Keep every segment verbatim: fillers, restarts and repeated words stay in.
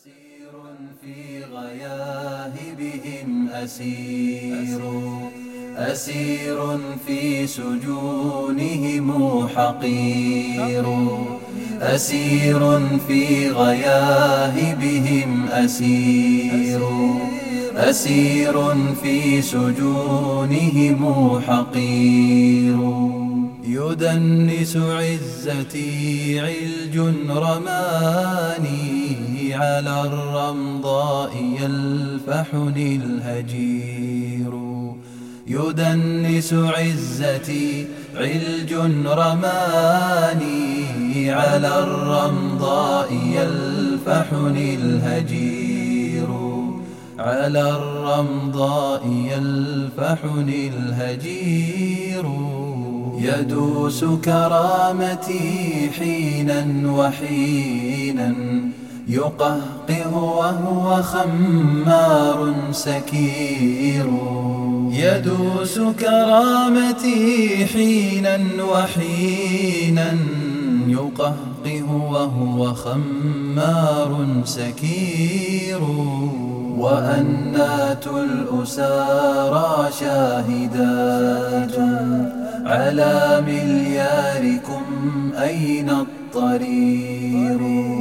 أسير في غياهبهم أسير أسير في سجونهم حقير أسير في غياهبهم أسير أسير في سجونهم حقير يدنس عزتي علج رماني على الرمضاء يلفحني الهجير يدنس عزتي علج رماني على الرمضاء يلفحني الهجير على الرمضاء يلفحني الهجير يدوس كرامتي حينا وحينا يقهقه وهو خمار سكير يدوس كرامتي حينا وحينا يقهقه وهو خمار سكير وأنات الأسارى شاهدات على ملياركم أين الطرير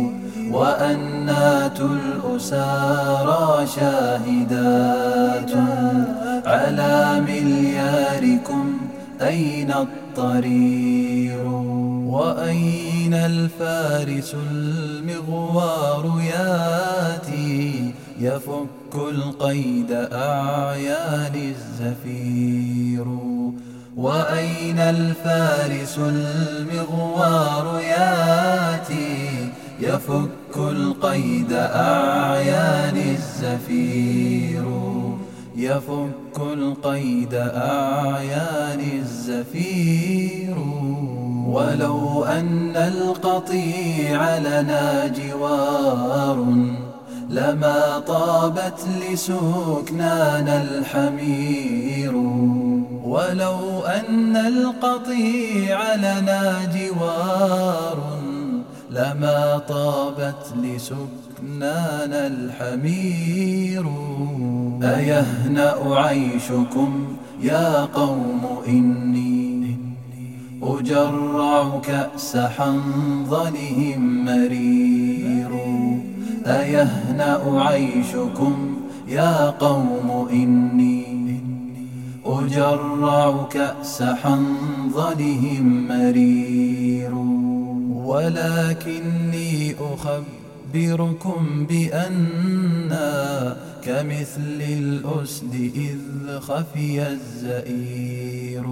وأنات الأسارى شاهدات على ملياركم أين الطرير وأين الفارس المغوار ياتي يفك القيد أعيان الزفير وأين الفارس المغوار ياتي يفك القيد أعيان الزفير يفك القيد أعيان الزفير ولو أن القطيع لنا جوار لما طابت لسكنانا الحمير ولو أن القطيع لنا جوار لما طابت لسكنانا الحمير أيهنأ عيشكم يا قوم إني أجرع كأس حنظلهم مرير أيهنأ عيشكم يا قوم إني أجرع كأس حنظلهم مرير ولكني أخبركم بأننا كمثل الأسد إذ خفي الزئير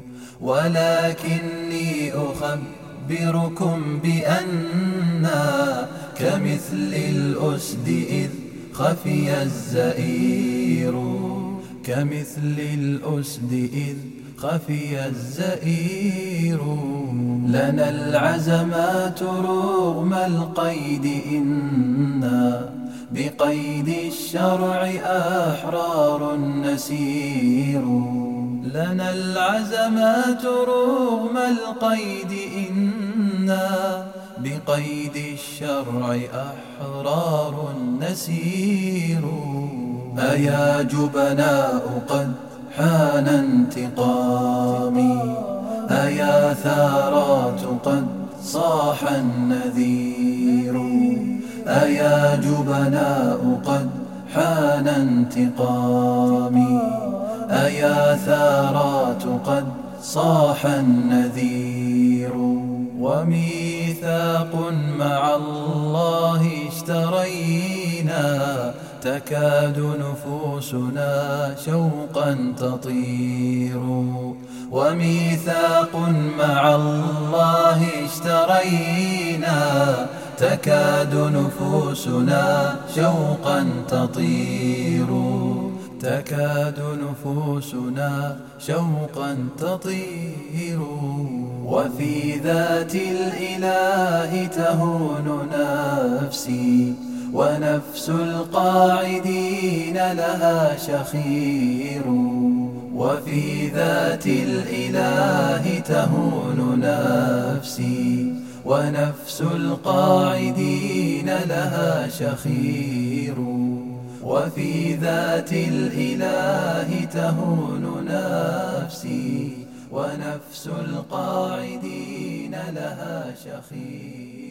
ولكني أخبركم بأننا كمثل الأسد إذ خفي الزئير كمثل الأسد إذ خفي الزئير لنا العزمات رغم القيد إنا بقيد الشرع أحرار نسير لنا العزمات رغم القيد إنا بقيد الشرع أحرار نسير أيا جبناء قد حان انتقامي أيا ثارات قد صاح النذير أيا جبناء قد حان انتقامي أيا ثارات قد صاح النذير وميثاق مع الله اشترينا تكاد نفوسنا شوقا تطير وميثاق مع الله اشترينا تكاد نفوسنا شوقا تطير تكاد نفوسنا شوقا تطير وفي ذات الإله تهون نفسي ونفس القاعدين لها شخير وفي ذات الإله تهون نفسي ونفس القاعدين لها شخير، وفي ذات الإله تهون نفسي، ونفس القاعدين لها شخير.